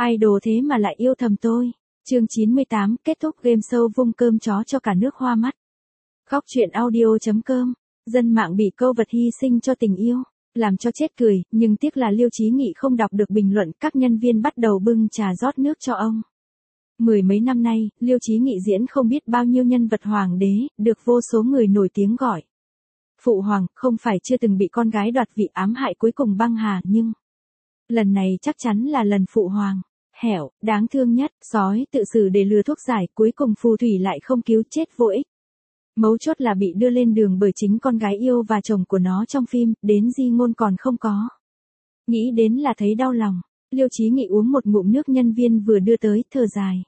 Idol thế mà lại yêu thầm tôi. Chương 98, kết thúc game show vung cơm chó cho cả nước hoa mắt. Góc truyện audio.com. Dân mạng bị câu vật hy sinh cho tình yêu, làm cho chết cười, nhưng tiếc là Liêu Chí Nghị không đọc được bình luận, các nhân viên bắt đầu bưng trà rót nước cho ông. Mười mấy năm nay, Liêu Chí Nghị diễn không biết bao nhiêu nhân vật hoàng đế, được vô số người nổi tiếng gọi Phụ Hoàng, không phải chưa từng bị con gái đoạt vị ám hại cuối cùng băng hà, nhưng lần này chắc chắn là lần Phụ Hoàng hẻo, đáng thương nhất, sói tự xử để lừa thuốc giải, cuối cùng phù thủy lại không cứu, chết vô ích. Mấu chốt là bị đưa lên đường bởi chính con gái yêu và chồng của nó trong phim, đến di ngôn còn không có. Nghĩ đến là thấy đau lòng. Liêu Chí Nghị uống một ngụm nước nhân viên vừa đưa tới, thở dài.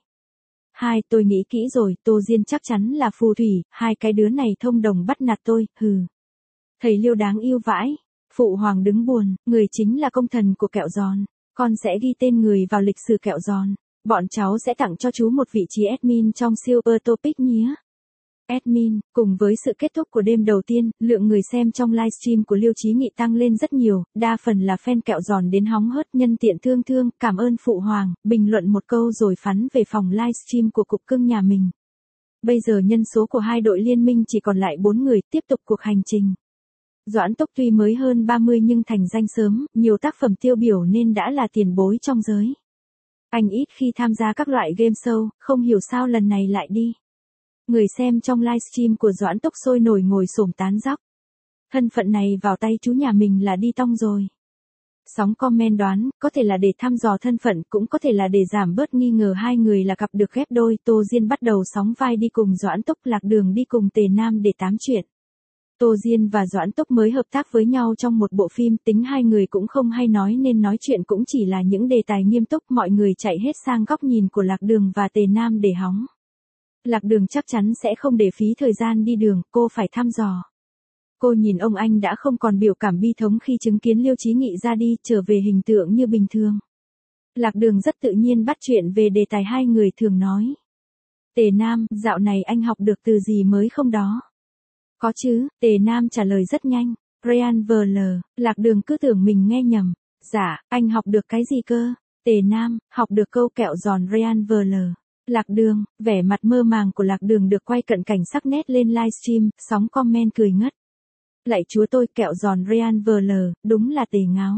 Tôi nghĩ kỹ rồi, Tô Diên chắc chắn là phù thủy, hai cái đứa này thông đồng bắt nạt tôi, hừ. Thầy Liêu đáng yêu vãi. Phụ Hoàng đứng buồn, người chính là công thần của kẹo giòn. Con sẽ ghi tên người vào lịch sử kẹo giòn. Bọn cháu sẽ tặng cho chú một vị trí admin trong Silver Topic nhé. Admin, cùng với sự kết thúc của đêm đầu tiên, lượng người xem trong livestream của Liêu Chí Nghị tăng lên rất nhiều, đa phần là fan kẹo giòn đến hóng hớt, nhân tiện thương, cảm ơn Phụ Hoàng, bình luận một câu rồi phắn về phòng livestream của cục cưng nhà mình. Bây giờ nhân số của hai đội liên minh chỉ còn lại 4 người, tiếp tục cuộc hành trình. Doãn Tốc tuy mới hơn 30 nhưng thành danh sớm, nhiều tác phẩm tiêu biểu nên đã là tiền bối trong giới. Anh ít khi tham gia các loại game show, không hiểu sao lần này lại đi. Người xem trong livestream của Doãn Tốc sôi nổi ngồi xổm tán dóc. Thân phận này vào tay chú nhà mình là đi tong rồi. Sóng comment đoán, có thể là để thăm dò thân phận, cũng có thể là để giảm bớt nghi ngờ hai người là cặp được ghép đôi. Tô Diên bắt đầu sóng vai đi cùng Doãn Tốc, Lạc Đường đi cùng Tề Nam để tám chuyện. Tô Diên và Doãn Tốc mới hợp tác với nhau trong một bộ phim, tính hai người cũng không hay nói nên nói chuyện cũng chỉ là những đề tài nghiêm túc, mọi người chạy hết sang góc nhìn của Lạc Đường và Tề Nam để hóng. Lạc Đường chắc chắn sẽ không để phí thời gian đi đường, cô phải thăm dò. Cô nhìn ông anh đã không còn biểu cảm bi thống khi chứng kiến Liêu Chí Nghị ra đi, trở về hình tượng như bình thường. Lạc Đường rất tự nhiên bắt chuyện về đề tài hai người thường nói. Tề Nam, dạo này anh học được từ gì mới không đó? Có chứ, Tề Nam trả lời rất nhanh. Ryan VL, Lạc Đường cứ tưởng mình nghe nhầm. Dạ, anh học được cái gì cơ? Tề Nam, học được câu kẹo giòn Ryan VL. Lạc Đường, vẻ mặt mơ màng của Lạc Đường được quay cận cảnh sắc nét lên livestream, sóng comment cười ngất. Lạy chúa tôi, kẹo giòn Ryan VL, đúng là Tề ngáo.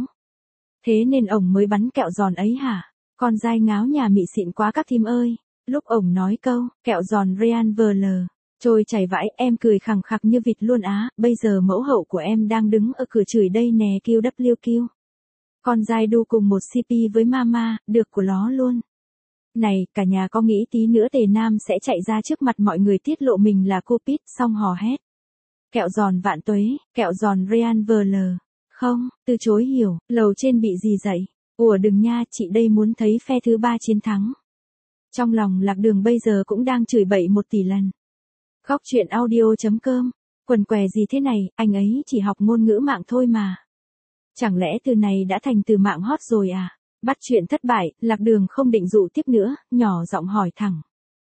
Thế nên ổng mới bắn kẹo giòn ấy hả? Con dai ngáo nhà mị xịn quá các thím ơi. Lúc ổng nói câu, kẹo giòn Ryan VL, trôi chảy vãi, em cười khằng khặc như vịt luôn á, bây giờ mẫu hậu của em đang đứng ở cửa chửi đây nè, QWQ. Con dai đu cùng một CP với mama, được của ló luôn. Này, cả nhà có nghĩ tí nữa Tề Nam sẽ chạy ra trước mặt mọi người tiết lộ mình là cô Pít, xong hò hét. Kẹo giòn vạn tuế, kẹo giòn Ryan VL. Không, từ chối hiểu, lầu trên bị gì dậy? Ủa đừng nha, chị đây muốn thấy phe thứ ba chiến thắng. Trong lòng Lạc Đường bây giờ cũng đang chửi bậy 1 tỷ lần. Góc truyện audio.com. Quần què gì thế này, anh ấy chỉ học ngôn ngữ mạng thôi mà. Chẳng lẽ từ này đã thành từ mạng hot rồi à? Bắt chuyện thất bại, Lạc Đường không định dụ tiếp nữa, nhỏ giọng hỏi thẳng.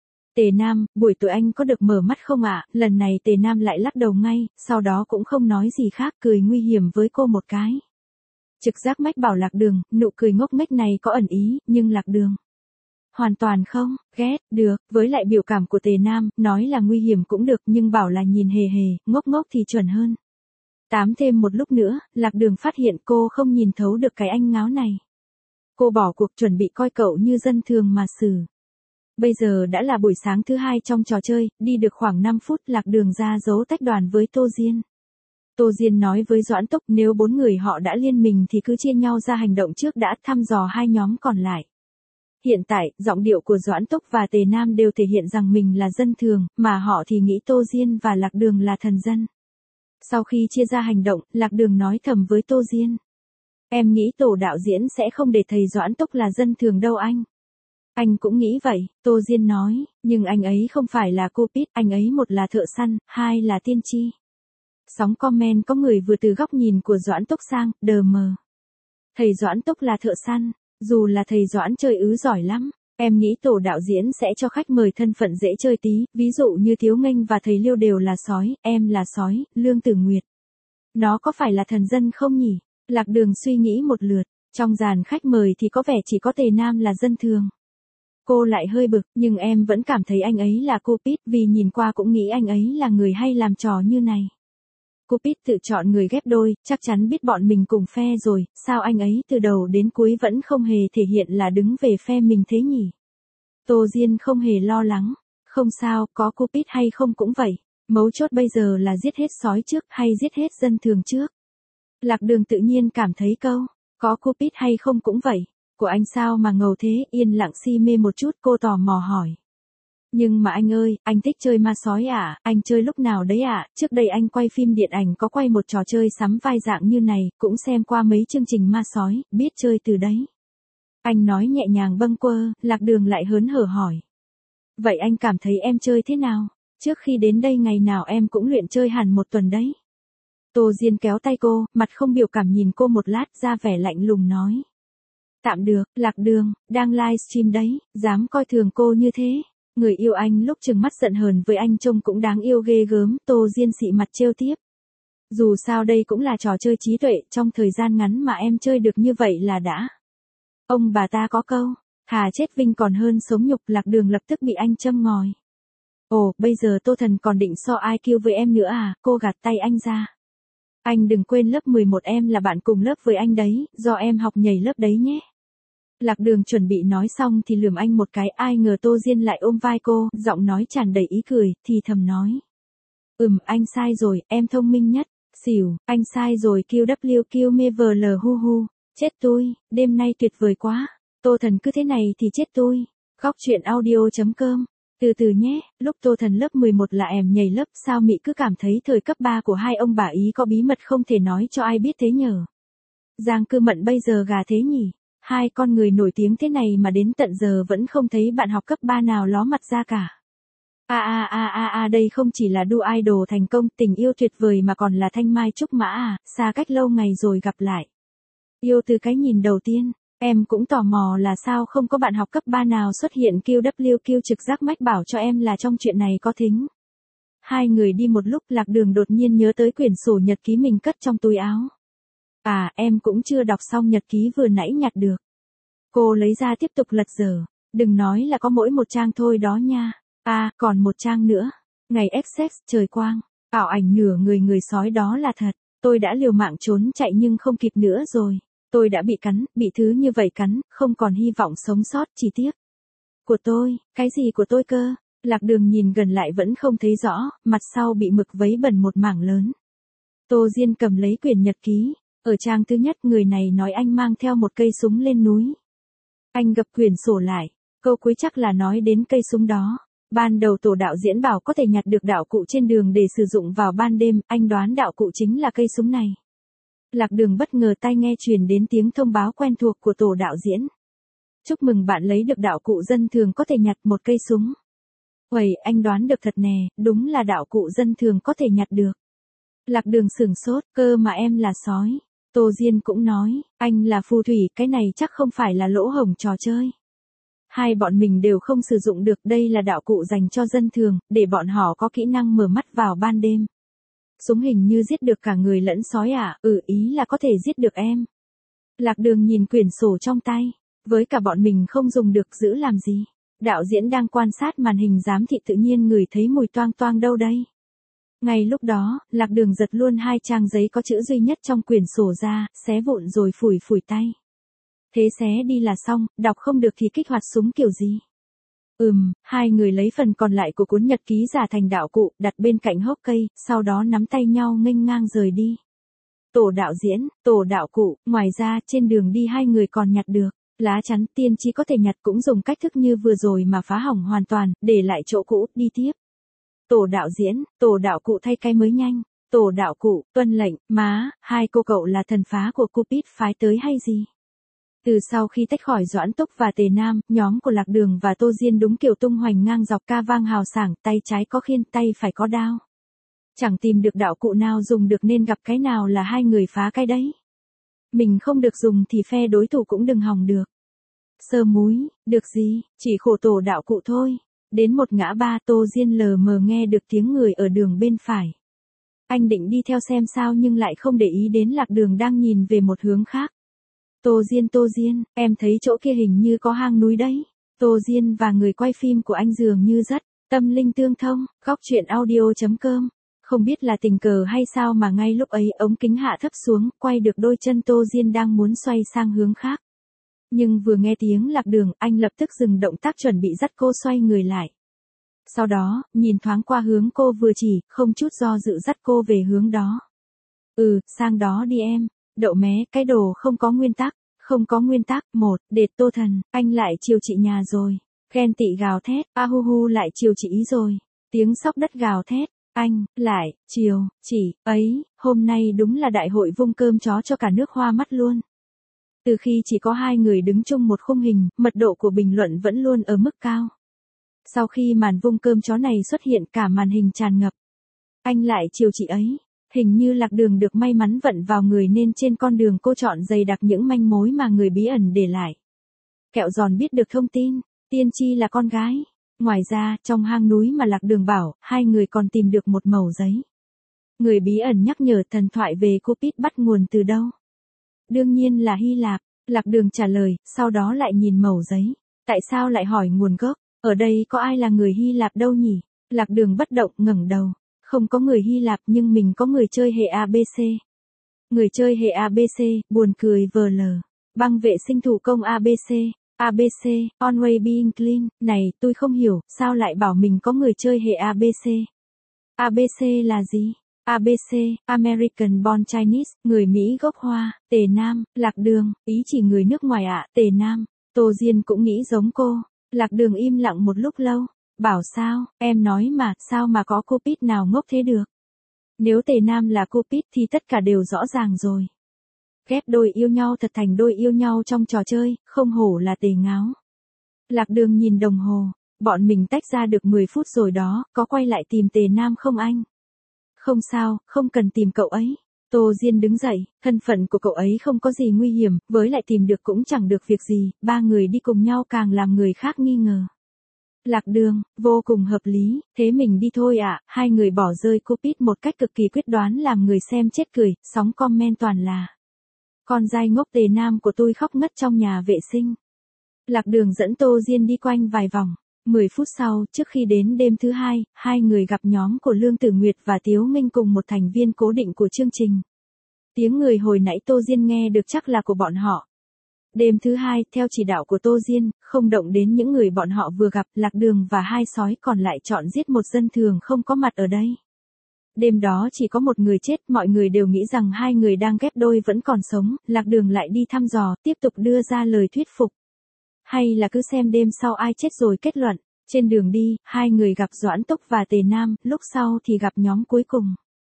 Tề Nam, buổi tối anh có được mở mắt không ạ? Lần này Tề Nam lại lắc đầu ngay, sau đó cũng không nói gì khác, cười nguy hiểm với cô một cái. Trực giác mách bảo Lạc Đường, nụ cười ngốc nghếch này có ẩn ý, nhưng Lạc Đường hoàn toàn không ghét được, với lại biểu cảm của Tề Nam, nói là nguy hiểm cũng được nhưng bảo là nhìn hề hề, ngốc ngốc thì chuẩn hơn. Tám thêm một lúc nữa, Lạc Đường phát hiện cô không nhìn thấu được cái anh ngáo này. Cô bỏ cuộc chuẩn bị coi cậu như dân thường mà xử. Bây giờ đã là buổi sáng thứ 2 trong trò chơi, đi được khoảng 5 phút Lạc Đường ra dấu tách đoàn với Tô Diên. Tô Diên nói với Doãn Tốc nếu 4 người họ đã liên mình thì cứ chia nhau ra hành động trước đã, thăm dò hai nhóm còn lại. Hiện tại, giọng điệu của Doãn Tốc và Tề Nam đều thể hiện rằng mình là dân thường, mà họ thì nghĩ Tô Diên và Lạc Đường là thần dân. Sau khi chia ra hành động, Lạc Đường nói thầm với Tô Diên. Em nghĩ tổ đạo diễn sẽ không để thầy Doãn Tốc là dân thường đâu anh. Anh cũng nghĩ vậy, Tô Diên nói, nhưng anh ấy không phải là cô Pít, anh ấy một là thợ săn, hai là tiên tri. Sóng comment có người vừa từ góc nhìn của Doãn Tốc sang, đờ mờ. Thầy Doãn Tốc là thợ săn, dù là thầy Doãn chơi giỏi lắm. Em nghĩ tổ đạo diễn sẽ cho khách mời thân phận dễ chơi tí, ví dụ như Thiếu Nghênh và thầy Liêu đều là sói, em là sói, Lương Tử Nguyệt. Nó có phải là thần dân không nhỉ? Lạc Đường suy nghĩ một lượt, Trong dàn khách mời thì có vẻ chỉ có Tề Nam là dân thường. Cô lại hơi bực, nhưng em vẫn cảm thấy anh ấy là Cupid vì nhìn qua cũng nghĩ anh ấy là người hay làm trò như này. Cupid tự chọn người ghép đôi, chắc chắn biết bọn mình cùng phe rồi, sao anh ấy từ đầu đến cuối vẫn không hề thể hiện là đứng về phe mình thế nhỉ? Tô Diên không hề lo lắng. Không sao, có Cupid hay không cũng vậy. Mấu chốt bây giờ là giết hết sói trước hay giết hết dân thường trước. Lạc Đường tự nhiên cảm thấy câu, có Cupid hay không cũng vậy. Của anh sao mà ngầu thế, yên lặng si mê một chút, cô tò mò hỏi. Nhưng mà anh ơi, anh thích chơi ma sói à, anh chơi lúc nào đấy à, trước đây anh quay phim điện ảnh có quay một trò chơi sắm vai dạng như này, cũng xem qua mấy chương trình ma sói, biết chơi từ đấy. Anh nói nhẹ nhàng bâng quơ, Lạc Đường lại hớn hở hỏi. Vậy anh cảm thấy em chơi thế nào? Trước khi đến đây ngày nào em cũng luyện chơi hẳn một tuần đấy. Tô Diên kéo tay cô, mặt không biểu cảm nhìn cô một lát ra vẻ lạnh lùng nói. Tạm được, Lạc Đường, đang livestream đấy, dám coi thường cô như thế. Người yêu anh lúc chừng mắt giận hờn với anh trông cũng đáng yêu ghê gớm, Tô Diên xị mặt trêu tiếp. Dù sao đây cũng là trò chơi trí tuệ, trong thời gian ngắn mà em chơi được như vậy là đã. Ông bà ta có câu, thà chết vinh còn hơn sống nhục, Lạc Đường lập tức bị anh châm ngòi. Ồ, bây giờ Tô Thần còn định so IQ với em nữa à, cô gạt tay anh ra. Anh đừng quên lớp 11 em là bạn cùng lớp với anh đấy, do em học nhảy lớp đấy nhé. Lạc Đường chuẩn bị nói xong thì lườm anh một cái, ai ngờ Tô Diên lại ôm vai cô, giọng nói tràn đầy ý cười, thì thầm nói. Anh sai rồi, em thông minh nhất. Xỉu, anh sai rồi, QWQ Mevl hu hu. Chết tôi, đêm nay tuyệt vời quá. Tô Thần cứ thế này thì chết tôi. Khóc chuyện audio.com. Từ từ nhé, lúc Tô Thần lớp 11 là em nhảy lớp, sao Mị cứ cảm thấy thời cấp 3 của hai ông bà ý có bí mật không thể nói cho ai biết thế nhở? Giang Cư Mận bây giờ gà thế nhỉ? Hai con người nổi tiếng thế này mà đến tận giờ vẫn không thấy bạn học cấp 3 nào ló mặt ra cả. Đây không chỉ là đua idol thành công, tình yêu tuyệt vời mà còn là thanh mai trúc mã à, xa cách lâu ngày rồi gặp lại. Yêu từ cái nhìn đầu tiên, em cũng tò mò là sao không có bạn học cấp 3 nào xuất hiện QWQ trực giác mách bảo cho em là trong chuyện này có thính. Hai người đi một lúc, Lạc Đường đột nhiên nhớ tới quyển sổ nhật ký mình cất trong túi áo. À, em cũng chưa đọc xong nhật ký vừa nãy nhặt được. Cô lấy ra tiếp tục lật dở. Đừng nói là có mỗi một trang thôi đó nha. À, còn một trang nữa. Ngày XX, trời quang. Ảo ảnh nửa người sói đó là thật. Tôi đã liều mạng trốn chạy nhưng không kịp nữa rồi. Tôi đã bị cắn, bị thứ như vậy cắn, không còn hy vọng sống sót, chỉ tiếc. Của tôi, cái gì của tôi cơ? Lạc Đường nhìn gần lại vẫn không thấy rõ, mặt sau bị mực vấy bẩn một mảng lớn. Tô Diên cầm lấy quyển nhật ký. Ở trang thứ nhất, người này nói anh mang theo một cây súng lên núi. Anh gập quyển sổ lại, câu cuối chắc là nói đến cây súng đó. Ban đầu tổ đạo diễn bảo có thể nhặt được đạo cụ trên đường để sử dụng vào ban đêm, anh đoán đạo cụ chính là cây súng này. Lạc Đường bất ngờ tai nghe truyền đến tiếng thông báo quen thuộc của tổ đạo diễn. Chúc mừng bạn lấy được đạo cụ dân thường có thể nhặt một cây súng. Uầy, anh đoán được thật nè, đúng là đạo cụ dân thường có thể nhặt được. Lạc Đường sửng sốt, cơ mà em là sói. Tô Diên cũng nói, anh là phù thủy, cái này chắc không phải là lỗ hổng trò chơi. Hai bọn mình đều không sử dụng được, đây là đạo cụ dành cho dân thường, để bọn họ có kỹ năng mở mắt vào ban đêm. Súng hình như giết được cả người lẫn sói à, ý là có thể giết được em. Lạc Đường nhìn quyển sổ trong tay, với cả bọn mình không dùng được giữ làm gì. Đạo diễn đang quan sát màn hình giám thị tự nhiên ngửi thấy mùi toang toang đâu đây. Ngay lúc đó, Lạc Đường giật luôn hai trang giấy có chữ duy nhất trong quyển sổ ra, xé vụn rồi phủi phủi tay. Thế xé đi là xong, đọc không được thì kích hoạt súng kiểu gì? Hai người lấy phần còn lại của cuốn nhật ký giả thành đạo cụ, đặt bên cạnh hốc cây, sau đó nắm tay nhau nghênh ngang rời đi. Tổ đạo diễn, tổ đạo cụ, ngoài ra trên đường đi hai người còn nhặt được lá chắn, tiên tri có thể nhặt cũng dùng cách thức như vừa rồi mà phá hỏng hoàn toàn, để lại chỗ cũ, đi tiếp. Tổ đạo diễn, tổ đạo cụ thay cái mới nhanh. Tổ đạo cụ, tuân lệnh, má, hai cô cậu là thần phá của Cupid phái tới hay gì? Từ sau khi tách khỏi Doãn Túc và Tề Nam, nhóm của Lạc Đường và Tô Diên đúng kiểu tung hoành ngang dọc, ca vang hào sảng, tay trái có khiên, tay phải có đao. Chẳng tìm được đạo cụ nào dùng được nên gặp cái nào là hai người phá cái đấy. Mình không được dùng thì phe đối thủ cũng đừng hòng được. Sơ múi, được gì, chỉ khổ tổ đạo cụ thôi. Đến một ngã ba, Tô Diên lờ mờ nghe được tiếng người ở đường bên phải. Anh định đi theo xem sao nhưng lại không để ý đến Lạc Đường đang nhìn về một hướng khác. Tô Diên, em thấy chỗ kia hình như có hang núi đấy. Tô Diên và người quay phim của anh dường như rất tâm linh tương thông. Góc truyện audio.com. Không biết là tình cờ hay sao mà ngay lúc ấy ống kính hạ thấp xuống, quay được đôi chân Tô Diên đang muốn xoay sang hướng khác. Nhưng vừa nghe tiếng lạc đường, anh lập tức dừng động tác chuẩn bị dắt cô xoay người lại. Sau đó, nhìn thoáng qua hướng cô vừa chỉ, không chút do dự dắt cô về hướng đó. Sang đó đi em. Đậu mé, cái đồ không có nguyên tắc. Không có nguyên tắc. Đệt Tô Thần, anh lại chiều chị nhà rồi. Ghen tị gào thét, hu lại chiều chị ý rồi. Tiếng sóc đất gào thét, anh, lại, chiều, chị, ấy, hôm nay đúng là đại hội vung cơm chó cho cả nước hoa mắt luôn. Từ khi chỉ có hai người đứng chung một khung hình, mật độ của bình luận vẫn luôn ở mức cao. Sau khi màn vung cơm chó này xuất hiện, cả màn hình tràn ngập. Anh lại chiều chị ấy. Hình như lạc đường được may mắn vận vào người nên trên con đường cô chọn dày đặc những manh mối mà người bí ẩn để lại. Kẹo giòn biết được thông tin, tiên tri là con gái. Ngoài ra, trong hang núi mà lạc đường bảo, hai người còn tìm được một mẩu giấy. Người bí ẩn nhắc nhở thần thoại về Cupid bắt nguồn từ đâu. Đương nhiên là Hy Lạp. Lạc đường trả lời, sau đó lại nhìn mẩu giấy. Tại sao lại hỏi nguồn gốc? Ở đây có ai là người Hy Lạp đâu nhỉ? Lạc đường bất động ngẩng đầu. Không có người Hy Lạp nhưng mình có người chơi hệ ABC. Người chơi hệ ABC, buồn cười vờ lờ. Băng vệ sinh thủ công ABC. ABC, always being clean. Này, tôi không hiểu, sao lại bảo mình có người chơi hệ ABC? ABC là gì? ABC, American Born Chinese, người Mỹ gốc Hoa, Tề Nam, lạc đường, ý chỉ người nước ngoài ạ, Tề Nam. Tô Diên cũng nghĩ giống cô. Lạc đường im lặng một lúc lâu. Bảo sao, em nói mà, sao mà có Cupid nào ngốc thế được? Nếu Tề Nam là Cupid thì tất cả đều rõ ràng rồi. Ghép đôi yêu nhau thật thành đôi yêu nhau trong trò chơi, không hổ là Tề ngáo. Lạc đường nhìn đồng hồ, bọn mình tách ra được 10 phút rồi đó, có quay lại tìm Tề Nam không anh? Không sao, không cần tìm cậu ấy. Tô Diên đứng dậy, thân phận của cậu ấy không có gì nguy hiểm, với lại tìm được cũng chẳng được việc gì, ba người đi cùng nhau càng làm người khác nghi ngờ. Lạc đường, vô cùng hợp lý, thế mình đi thôi ạ. Hai người bỏ rơi Cupid một cách cực kỳ quyết đoán làm người xem chết cười, sóng comment toàn là. Con dai ngốc Tề Nam của tôi khóc ngất trong nhà vệ sinh. Lạc đường dẫn Tô Diên đi quanh vài vòng. 10 phút sau, trước khi đến đêm thứ hai, hai người gặp nhóm của Lương Tử Nguyệt và Tiếu Minh cùng một thành viên cố định của chương trình. Tiếng người hồi nãy Tô Diên nghe được chắc là của bọn họ. Đêm thứ hai, theo chỉ đạo của Tô Diên, không động đến những người bọn họ vừa gặp, lạc đường và hai sói còn lại chọn giết một dân thường không có mặt ở đây. Đêm đó chỉ có một người chết, mọi người đều nghĩ rằng hai người đang ghép đôi vẫn còn sống, lạc đường lại đi thăm dò, tiếp tục đưa ra lời thuyết phục. Hay là cứ xem đêm sau ai chết rồi kết luận. Trên đường đi, hai người gặp Doãn Túc và Tề Nam, lúc sau thì gặp nhóm cuối cùng.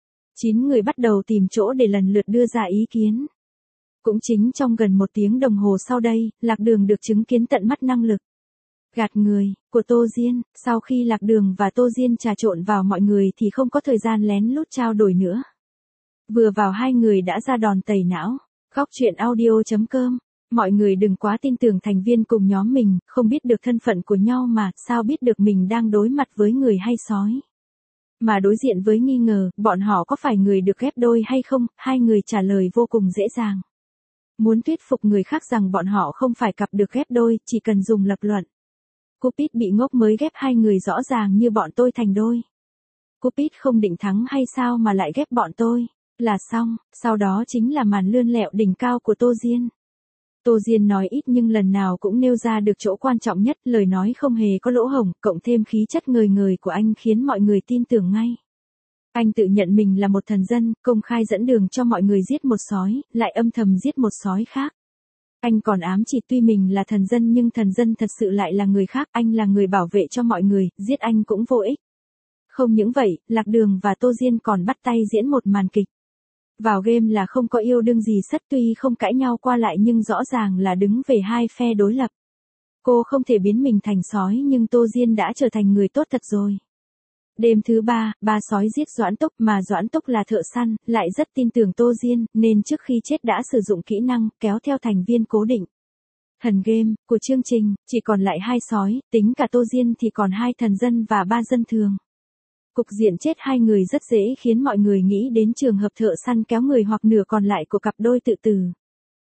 9 người bắt đầu tìm chỗ để lần lượt đưa ra ý kiến. Cũng chính trong gần 1 tiếng đồng hồ sau đây, lạc đường được chứng kiến tận mắt năng lực gạt người của Tô Diên. Sau khi lạc đường và Tô Diên trà trộn vào mọi người thì không có thời gian lén lút trao đổi nữa. Vừa vào hai người đã ra đòn tẩy não. Góc truyện audio.com. Mọi người đừng quá tin tưởng thành viên cùng nhóm mình, không biết được thân phận của nhau mà, sao biết được mình đang đối mặt với người hay sói. Mà đối diện với nghi ngờ, bọn họ có phải người được ghép đôi hay không, hai người trả lời vô cùng dễ dàng. Muốn thuyết phục người khác rằng bọn họ không phải cặp được ghép đôi, chỉ cần dùng lập luận. Cupid bị ngốc mới ghép hai người rõ ràng như bọn tôi thành đôi. Cupid không định thắng hay sao mà lại ghép bọn tôi, là xong, sau đó chính là màn lươn lẹo đỉnh cao của Tô Diên. Tô Diên nói ít nhưng lần nào cũng nêu ra được chỗ quan trọng nhất, lời nói không hề có lỗ hổng, cộng thêm khí chất ngời ngời của anh khiến mọi người tin tưởng ngay. Anh tự nhận mình là một thần dân, công khai dẫn đường cho mọi người giết một sói, lại âm thầm giết một sói khác. Anh còn ám chỉ tuy mình là thần dân nhưng thần dân thật sự lại là người khác, anh là người bảo vệ cho mọi người, giết anh cũng vô ích. Không những vậy, Lạc Đường và Tô Diên còn bắt tay diễn một màn kịch. Vào game là không có yêu đương gì sất, tuy không cãi nhau qua lại nhưng rõ ràng là đứng về hai phe đối lập. Cô không thể biến mình thành sói nhưng Tô Diên đã trở thành người tốt thật rồi. Đêm thứ 3, ba sói giết Doãn Túc mà Doãn Túc là thợ săn, lại rất tin tưởng Tô Diên, nên trước khi chết đã sử dụng kỹ năng kéo theo thành viên cố định. Thần game của chương trình, chỉ còn lại 2 sói, tính cả Tô Diên thì còn 2 thần dân và 3 dân thường. Cục diện chết 2 người rất dễ khiến mọi người nghĩ đến trường hợp thợ săn kéo người hoặc nửa còn lại của cặp đôi tự tử.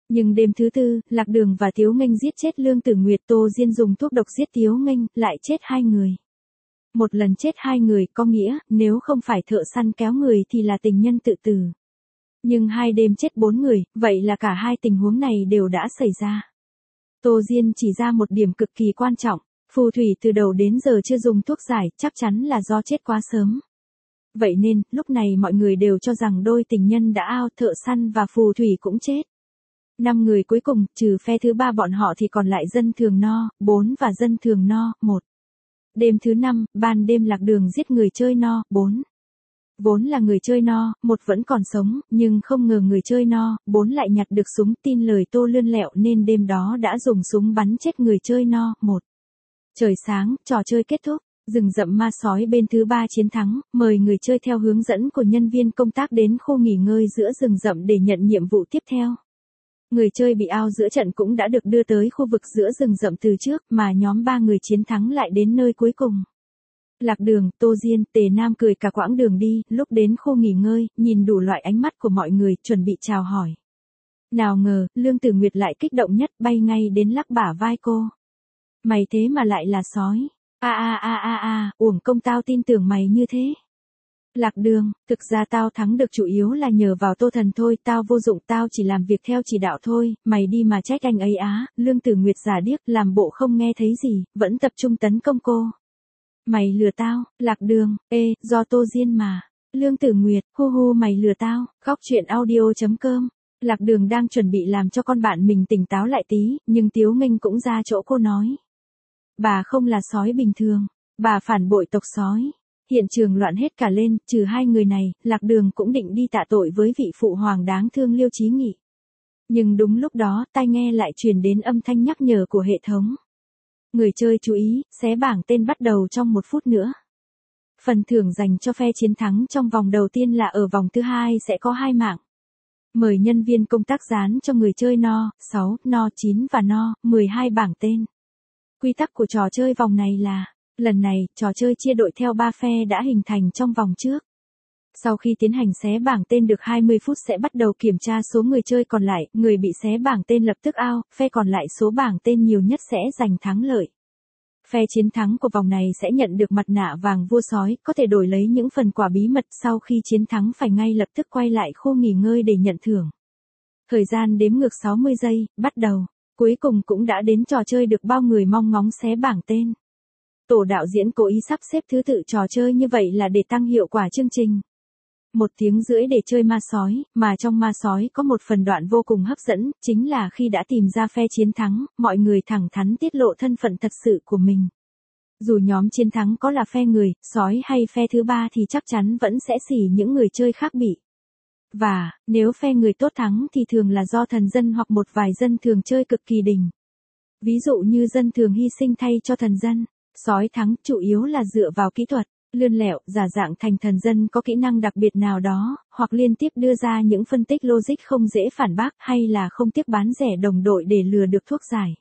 Nhưng đêm thứ tư, Lạc Đường và Tiếu Nghênh giết chết Lương Tử Nguyệt, Tô Diên dùng thuốc độc giết Tiếu Nghênh, lại chết 2 người. Một lần chết 2 người có nghĩa, nếu không phải thợ săn kéo người thì là tình nhân tự tử. Nhưng 2 đêm chết 4 người, vậy là cả 2 tình huống này đều đã xảy ra. Tô Diên chỉ ra một điểm cực kỳ quan trọng, phù thủy từ đầu đến giờ chưa dùng thuốc giải, chắc chắn là do chết quá sớm. Vậy nên, lúc này mọi người đều cho rằng đôi tình nhân đã ao, thợ săn và phù thủy cũng chết. 5 người cuối cùng, trừ phe thứ 3 bọn họ thì còn lại dân thường no, 4 và dân thường no, 1. Đêm thứ 5, ban đêm Lạc Đường giết người chơi no, 4. Vốn là người chơi no, 1 vẫn còn sống, nhưng không ngờ người chơi no, 4 lại nhặt được súng, tin lời Tô lươn lẹo nên đêm đó đã dùng súng bắn chết người chơi no, 1. Trời sáng, trò chơi kết thúc, rừng rậm ma sói bên thứ 3 chiến thắng, mời người chơi theo hướng dẫn của nhân viên công tác đến khu nghỉ ngơi giữa rừng rậm để nhận nhiệm vụ tiếp theo. Người chơi bị ao giữa trận cũng đã được đưa tới khu vực giữa rừng rậm từ trước mà nhóm 3 người chiến thắng lại đến nơi cuối cùng. Lạc Đường, Tô Diên, Tề Nam cười cả quãng đường đi, lúc đến khu nghỉ ngơi, nhìn đủ loại ánh mắt của mọi người, chuẩn bị chào hỏi. Nào ngờ, Lương Tử Nguyệt lại kích động nhất, bay ngay đến lắc bả vai cô. Mày thế mà lại là sói. Uổng công tao tin tưởng mày như thế. Lạc Đường, thực ra tao thắng được chủ yếu là nhờ vào Tô Thần thôi, tao vô dụng, tao chỉ làm việc theo chỉ đạo thôi, mày đi mà trách anh ấy á. Lương Tử Nguyệt giả điếc, làm bộ không nghe thấy gì, vẫn tập trung tấn công cô. Mày lừa tao, Lạc Đường, do Tô Diên mà. Lương Tử Nguyệt, hu mày lừa tao. Khóc chuyện audio.com. Lạc Đường đang chuẩn bị làm cho con bạn mình tỉnh táo lại tí, nhưng Tiếu Nghênh cũng ra chỗ cô nói. Bà không là sói bình thường, bà phản bội tộc sói. Hiện trường loạn hết cả lên, trừ 2 người này, Lạc Đường cũng định đi tạ tội với vị phụ hoàng đáng thương Liêu Chí Nghị. Nhưng đúng lúc đó, tai nghe lại truyền đến âm thanh nhắc nhở của hệ thống. Người chơi chú ý, xé bảng tên bắt đầu trong 1 phút nữa. Phần thưởng dành cho phe chiến thắng trong vòng đầu tiên là ở vòng thứ 2 sẽ có 2 mạng. Mời nhân viên công tác dán cho người chơi no, 6, no 9 và no, 12 bảng tên. Quy tắc của trò chơi vòng này là, lần này, trò chơi chia đội theo 3 phe đã hình thành trong vòng trước. Sau khi tiến hành xé bảng tên được 20 phút sẽ bắt đầu kiểm tra số người chơi còn lại, người bị xé bảng tên lập tức out, phe còn lại số bảng tên nhiều nhất sẽ giành thắng lợi. Phe chiến thắng của vòng này sẽ nhận được mặt nạ vàng vua sói, có thể đổi lấy những phần quà bí mật, sau khi chiến thắng phải ngay lập tức quay lại khu nghỉ ngơi để nhận thưởng. Thời gian đếm ngược 60 giây, bắt đầu. Cuối cùng cũng đã đến trò chơi được bao người mong ngóng xé bảng tên. Tổ đạo diễn cố ý sắp xếp thứ tự trò chơi như vậy là để tăng hiệu quả chương trình. 1 tiếng rưỡi để chơi ma sói, mà trong ma sói có một phần đoạn vô cùng hấp dẫn, chính là khi đã tìm ra phe chiến thắng, mọi người thẳng thắn tiết lộ thân phận thật sự của mình. Dù nhóm chiến thắng có là phe người, sói hay phe thứ 3 thì chắc chắn vẫn sẽ xỉ những người chơi khác bị. Và, nếu phe người tốt thắng thì thường là do thần dân hoặc một vài dân thường chơi cực kỳ đỉnh. Ví dụ như dân thường hy sinh thay cho thần dân. Sói thắng chủ yếu là dựa vào kỹ thuật, lươn lẹo, giả dạng thành thần dân có kỹ năng đặc biệt nào đó, hoặc liên tiếp đưa ra những phân tích logic không dễ phản bác hay là không tiếc bán rẻ đồng đội để lừa được thuốc giải.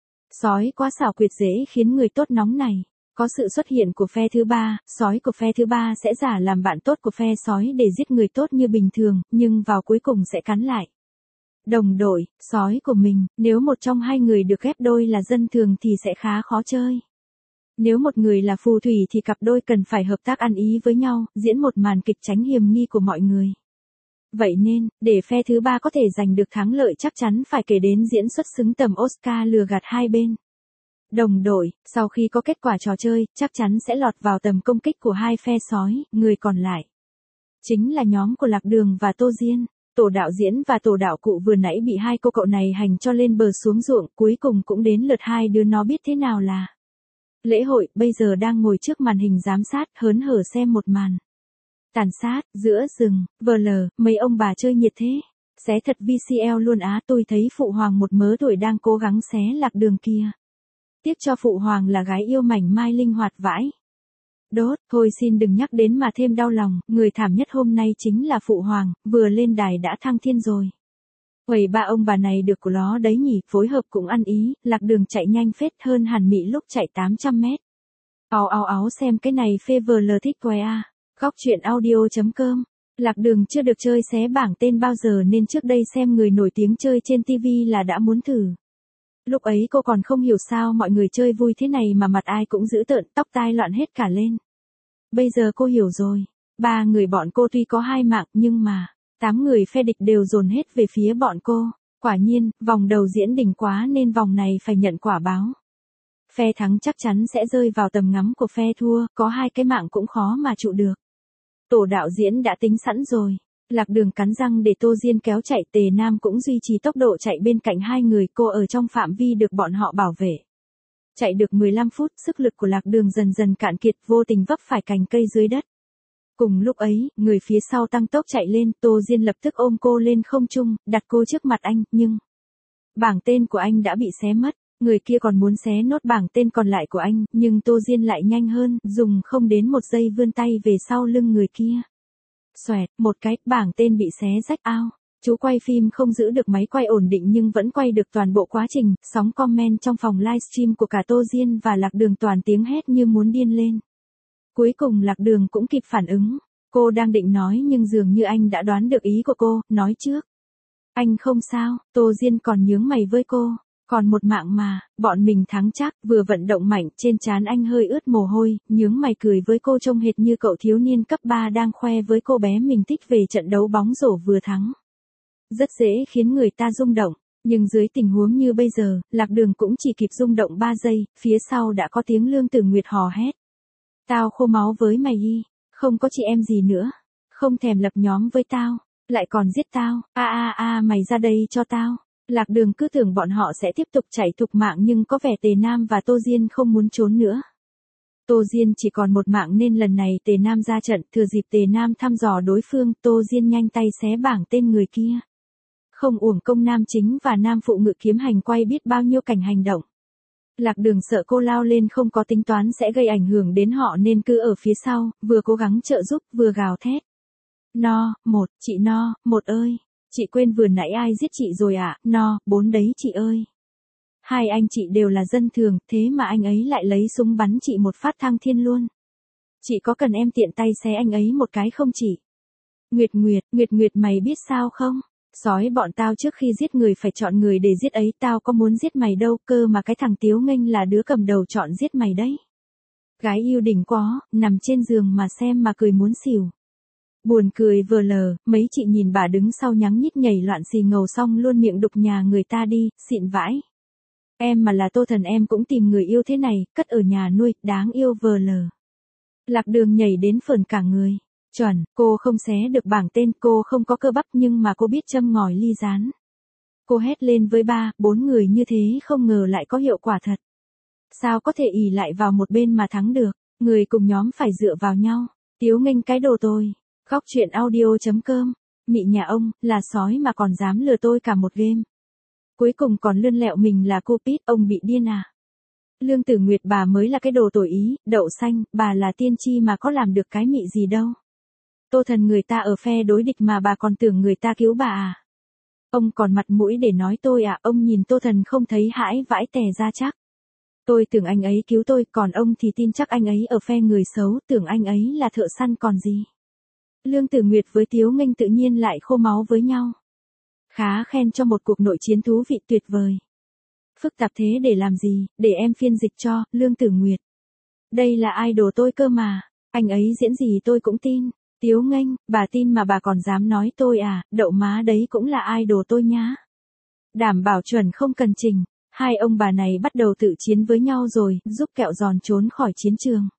Sói quá xảo quyệt dễ khiến người tốt nóng này. Có sự xuất hiện của phe thứ 3, sói của phe thứ 3 sẽ giả làm bạn tốt của phe sói để giết người tốt như bình thường, nhưng vào cuối cùng sẽ cắn lại đồng đội, sói của mình. Nếu một trong 2 người được ghép đôi là dân thường thì sẽ khá khó chơi. Nếu một người là phù thủy thì cặp đôi cần phải hợp tác ăn ý với nhau, diễn một màn kịch tránh hiềm nghi của mọi người. Vậy nên, để phe thứ 3 có thể giành được thắng lợi chắc chắn phải kể đến diễn xuất xứng tầm Oscar lừa gạt hai bên. Đồng đội, sau khi có kết quả trò chơi, chắc chắn sẽ lọt vào tầm công kích của 2 phe sói, người còn lại. Chính là nhóm của Lạc Đường và Tô Diên. Tổ đạo diễn và tổ đạo cụ vừa nãy bị 2 cô cậu này hành cho lên bờ xuống ruộng, cuối cùng cũng đến lượt 2 đứa nó biết thế nào là lễ hội, bây giờ đang ngồi trước màn hình giám sát, hớn hở xem một màn tàn sát, giữa rừng, mấy ông bà chơi nhiệt thế. Xé thật VCL luôn á, tôi thấy phụ hoàng một mớ tuổi đang cố gắng xé Lạc Đường kia. Tiếc cho phụ hoàng là gái yêu mảnh mai linh hoạt vãi. Đốt, thôi xin đừng nhắc đến mà thêm đau lòng, người thảm nhất hôm nay chính là phụ hoàng, vừa lên đài đã thăng thiên rồi. Quầy ba ông bà này được của nó đấy nhỉ, phối hợp cũng ăn ý, Lạc Đường chạy nhanh phết hơn hẳn Mỹ lúc chạy 800 mét. Áo xem cái này phê vờ lờ thích quay a. Góc chuyện audio.com Lạc Đường chưa được chơi xé bảng tên bao giờ nên trước đây xem người nổi tiếng chơi trên TV là đã muốn thử. Lúc ấy cô còn không hiểu sao mọi người chơi vui thế này mà mặt ai cũng dữ tợn, tóc tai loạn hết cả lên. Bây giờ cô hiểu rồi. 3 người bọn cô tuy có 2 mạng nhưng mà 8 người phe địch đều dồn hết về phía bọn cô. Quả nhiên, vòng đầu diễn đỉnh quá nên vòng này phải nhận quả báo. Phe thắng chắc chắn sẽ rơi vào tầm ngắm của phe thua, có 2 cái mạng cũng khó mà trụ được. Tổ đạo diễn đã tính sẵn rồi. Lạc Đường cắn răng để Tô Diên kéo chạy, Tề Nam cũng duy trì tốc độ chạy bên cạnh 2 người, cô ở trong phạm vi được bọn họ bảo vệ. Chạy được 15 phút, sức lực của Lạc Đường dần dần cạn kiệt, vô tình vấp phải cành cây dưới đất. Cùng lúc ấy, người phía sau tăng tốc chạy lên, Tô Diên lập tức ôm cô lên không trung, đặt cô trước mặt anh, nhưng bảng tên của anh đã bị xé mất. Người kia còn muốn xé nốt bảng tên còn lại của anh, nhưng Tô Diên lại nhanh hơn, dùng không đến 1 giây vươn tay về sau lưng người kia. Xoẹt, một cái, bảng tên bị xé rách ao. Chú quay phim không giữ được máy quay ổn định nhưng vẫn quay được toàn bộ quá trình, sóng comment trong phòng livestream của cả Tô Diên và Lạc Đường toàn tiếng hét như muốn điên lên. Cuối cùng Lạc Đường cũng kịp phản ứng. Cô đang định nói nhưng dường như anh đã đoán được ý của cô, nói trước. Anh không sao, Tô Diên còn nhướng mày với cô. Còn một mạng mà, bọn mình thắng chắc, vừa vận động mạnh, trên trán anh hơi ướt mồ hôi, nhướng mày cười với cô trông hệt như cậu thiếu niên cấp 3 đang khoe với cô bé mình thích về trận đấu bóng rổ vừa thắng. Rất dễ khiến người ta rung động, nhưng dưới tình huống như bây giờ, Lạc Đường cũng chỉ kịp rung động 3 giây, phía sau đã có tiếng Lương Tử Nguyệt hò hét. Tao khô máu với mày y, không có chị em gì nữa, không thèm lập nhóm với tao, lại còn giết tao, mày ra đây cho tao. Lạc Đường cứ tưởng bọn họ sẽ tiếp tục chạy thục mạng nhưng có vẻ Tề Nam và Tô Diên không muốn trốn nữa. Tô Diên chỉ còn một mạng nên lần này Tề Nam ra trận, thừa dịp Tề Nam thăm dò đối phương, Tô Diên nhanh tay xé bảng tên người kia. Không uổng công nam chính và nam phụ ngự kiếm hành quay biết bao nhiêu cảnh hành động. Lạc Đường sợ cô lao lên không có tính toán sẽ gây ảnh hưởng đến họ nên cứ ở phía sau, vừa cố gắng trợ giúp vừa gào thét. Chị No, ơi. Chị quên vừa nãy ai giết chị rồi ạ, No, 4 đấy chị ơi. 2 anh chị đều là dân thường, thế mà anh ấy lại lấy súng bắn chị một phát thăng thiên luôn. Chị có cần em tiện tay xé anh ấy một cái không chị? Nguyệt mày biết sao không? Sói bọn tao trước khi giết người phải chọn người để giết ấy, tao có muốn giết mày đâu, cơ mà cái thằng Tiếu Nghênh là đứa cầm đầu chọn giết mày đấy. Gái yêu đỉnh quá, nằm trên giường mà xem mà cười muốn xỉu. Buồn cười vờ lờ, mấy chị nhìn bà đứng sau nhắng nhít nhảy loạn xì ngầu xong luôn miệng đục nhà người ta đi, xịn vãi. Em mà là Tô Thần em cũng tìm người yêu thế này, cất ở nhà nuôi, đáng yêu vờ lờ. Lạc Đường nhảy đến phởn cả người. Chuẩn, cô không xé được bảng tên, cô không có cơ bắp nhưng mà cô biết châm ngòi ly rán. Cô hét lên với 3-4 người như thế không ngờ lại có hiệu quả thật. Sao có thể ỷ lại vào một bên mà thắng được, người cùng nhóm phải dựa vào nhau. Tiếu Nghênh cái đồ tôi. Khóc chuyện audio.com, mị nhà ông, là sói mà còn dám lừa tôi cả một game. Cuối cùng còn lươn lẹo mình là Cupid, ông bị điên à. Lương Tử Nguyệt bà mới là cái đồ tồi ý, đậu xanh, bà là tiên tri mà có làm được cái mị gì đâu. Tô Thần người ta ở phe đối địch mà bà còn tưởng người ta cứu bà à. Ông còn mặt mũi để nói tôi à, ông nhìn Tô Thần không thấy hãi vãi tè ra chắc. Tôi tưởng anh ấy cứu tôi, còn ông thì tin chắc anh ấy ở phe người xấu, tưởng anh ấy là thợ săn còn gì. Lương Tử Nguyệt với Tiếu Nghênh tự nhiên lại khô máu với nhau. Khá khen cho một cuộc nội chiến thú vị tuyệt vời. Phức tạp thế để làm gì, để em phiên dịch cho, Lương Tử Nguyệt. Đây là idol tôi cơ mà, anh ấy diễn gì tôi cũng tin. Tiếu Nghênh, bà tin mà bà còn dám nói tôi à, đậu má đấy cũng là idol tôi nhá. Đảm bảo chuẩn không cần trình, 2 ông bà này bắt đầu tự chiến với nhau rồi, giúp kẹo giòn trốn khỏi chiến trường.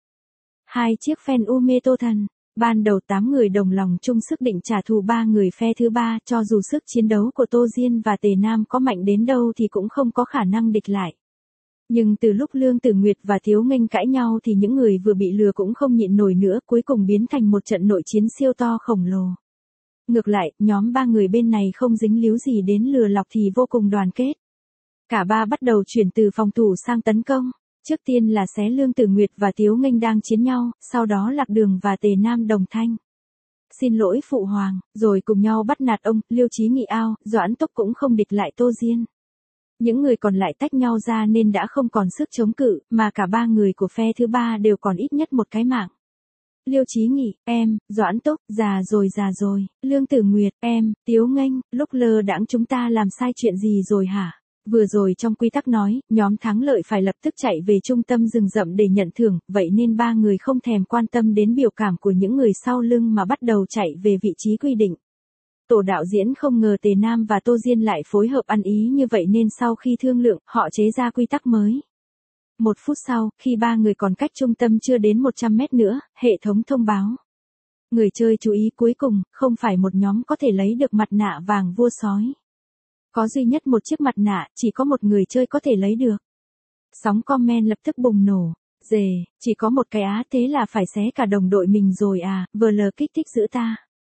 2 chiếc fan u mê Tô Thần. Ban đầu 8 người đồng lòng chung sức định trả thù 3 người phe thứ 3, cho dù sức chiến đấu của Tô Diên và Tề Nam có mạnh đến đâu thì cũng không có khả năng địch lại. Nhưng từ lúc Lương Tử Nguyệt và Tiếu Nghênh cãi nhau thì những người vừa bị lừa cũng không nhịn nổi nữa, cuối cùng biến thành một trận nội chiến siêu to khổng lồ. Ngược lại, nhóm 3 người bên này không dính líu gì đến lừa lọc thì vô cùng đoàn kết. Cả 3 bắt đầu chuyển từ phòng thủ sang tấn công. Trước tiên là xé Lương Tử Nguyệt và Tiếu Nghênh đang chiến nhau, sau đó Lạc Đường và Tề Nam đồng thanh. Xin lỗi phụ hoàng, rồi cùng nhau bắt nạt ông, Liêu Chí Nghị ao, Doãn Túc cũng không địch lại Tô Diên. Những người còn lại tách nhau ra nên đã không còn sức chống cự, mà cả 3 người của phe thứ 3 đều còn ít nhất một cái mạng. Liêu Chí Nghị, em, Doãn Túc, già rồi, Lương Tử Nguyệt, em, Tiếu Nghênh, lúc lơ đãng chúng ta làm sai chuyện gì rồi hả? Vừa rồi trong quy tắc nói, nhóm thắng lợi phải lập tức chạy về trung tâm rừng rậm để nhận thưởng, vậy nên ba người không thèm quan tâm đến biểu cảm của những người sau lưng mà bắt đầu chạy về vị trí quy định. Tổ đạo diễn không ngờ Tề Nam và Tô Diên lại phối hợp ăn ý như vậy nên sau khi thương lượng, họ chế ra quy tắc mới. 1 phút sau, khi ba người còn cách trung tâm chưa đến 100 mét nữa, hệ thống thông báo. Người chơi chú ý cuối cùng, không phải một nhóm có thể lấy được mặt nạ vàng vua sói. Có duy nhất một chiếc mặt nạ, chỉ có một người chơi có thể lấy được. Sóng comment lập tức bùng nổ. Dề, chỉ có một cái á thế là phải xé cả đồng đội mình rồi à, VL kích thích giữ ta.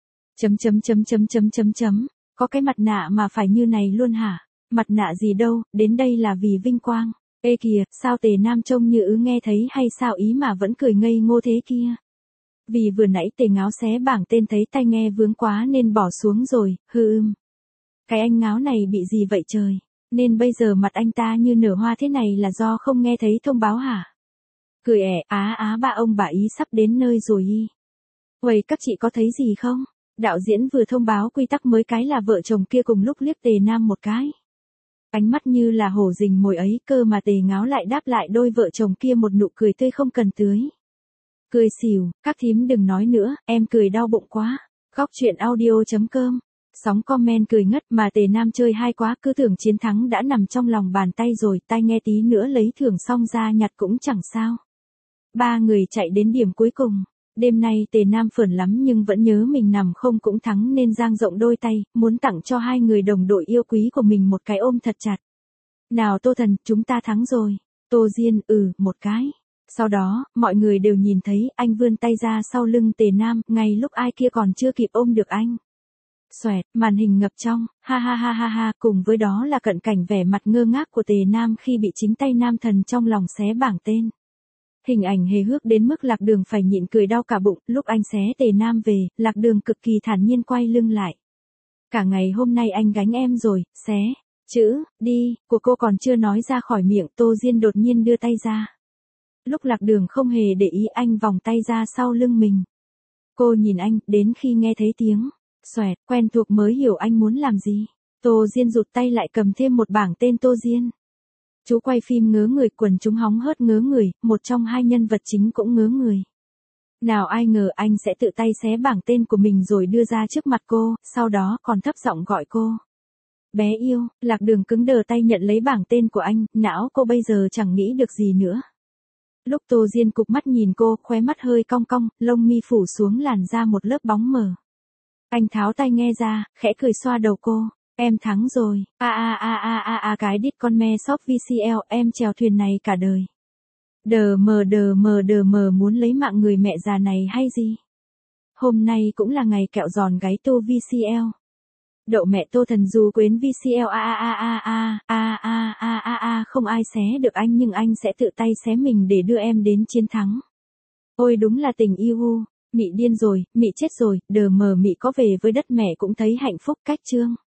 Có cái mặt nạ mà phải như này luôn hả? Mặt nạ gì đâu, đến đây là vì vinh quang. Ê kìa, sao Tề Nam trông như nghe thấy hay sao ý mà vẫn cười ngây ngô thế kia. Vì vừa nãy Tề Ngáo xé bảng tên thấy tai nghe vướng quá nên bỏ xuống rồi, Cái anh Ngáo này bị gì vậy trời? Nên bây giờ mặt anh ta như nở hoa thế này là do không nghe thấy thông báo hả? Cười ba ông bà ý sắp đến nơi rồi y. Uầy các chị có thấy gì không? Đạo diễn vừa thông báo quy tắc mới cái là vợ chồng kia cùng lúc liếc Tề Nam một cái. Ánh mắt như là hổ rình mồi ấy cơ mà Tề Ngáo lại đáp lại đôi vợ chồng kia một nụ cười tươi không cần tưới. Cười xỉu, các thím đừng nói nữa, em cười đau bụng quá. Góc truyện audio.com. Sóng comment cười ngất mà Tề Nam chơi hay quá cứ tưởng chiến thắng đã nằm trong lòng bàn tay rồi, tai nghe tí nữa lấy thưởng xong ra nhặt cũng chẳng sao. Ba người chạy đến điểm cuối cùng. Đêm nay Tề Nam phởn lắm nhưng vẫn nhớ mình nằm không cũng thắng nên dang rộng đôi tay, muốn tặng cho hai người đồng đội yêu quý của mình một cái ôm thật chặt. Nào Tô Thần, chúng ta thắng rồi. Tô Diên, một cái. Sau đó, mọi người đều nhìn thấy anh vươn tay ra sau lưng Tề Nam, ngay lúc ai kia còn chưa kịp ôm được anh. Xoẹt, màn hình ngập trong, ha, cùng với đó là cận cảnh vẻ mặt ngơ ngác của Tề Nam khi bị chính tay nam thần trong lòng xé bảng tên. Hình ảnh hề hước đến mức Lạc Đường phải nhịn cười đau cả bụng, lúc anh xé Tề Nam về, Lạc Đường cực kỳ thản nhiên quay lưng lại. Cả ngày hôm nay anh gánh em rồi, xé, chữ, đi, của cô còn chưa nói ra khỏi miệng, Tô Diên đột nhiên đưa tay ra. Lúc Lạc Đường không hề để ý anh vòng tay ra sau lưng mình. Cô nhìn anh, đến khi nghe thấy tiếng xoẹt, quen thuộc mới hiểu anh muốn làm gì. Tô Diên rụt tay lại cầm thêm một bảng tên Tô Diên. Chú quay phim ngớ người, quần chúng hóng hớt ngớ người, một trong hai nhân vật chính cũng ngớ người. Nào ai ngờ anh sẽ tự tay xé bảng tên của mình rồi đưa ra trước mặt cô, sau đó còn thấp giọng gọi cô. Bé yêu, Lạc Đường cứng đờ tay nhận lấy bảng tên của anh, não cô bây giờ chẳng nghĩ được gì nữa. Lúc Tô Diên cụp mắt nhìn cô, khóe mắt hơi cong cong, lông mi phủ xuống làn da một lớp bóng mờ. Anh tháo tai nghe ra, khẽ cười xoa đầu cô. Em thắng rồi, cái đít con me shop VCL, em chèo thuyền này cả đời. Đờ mờ muốn lấy mạng người mẹ già này hay gì? Hôm nay cũng là ngày kẹo giòn gáy Tô VCL. Đậu mẹ Tô Thần dù quến VCL không ai xé được anh nhưng anh sẽ tự tay xé mình để đưa em đến chiến thắng. Ôi đúng là tình yêu. Mị điên rồi, mị chết rồi, đờ mờ mị có về với đất mẹ cũng thấy hạnh phúc cách chương.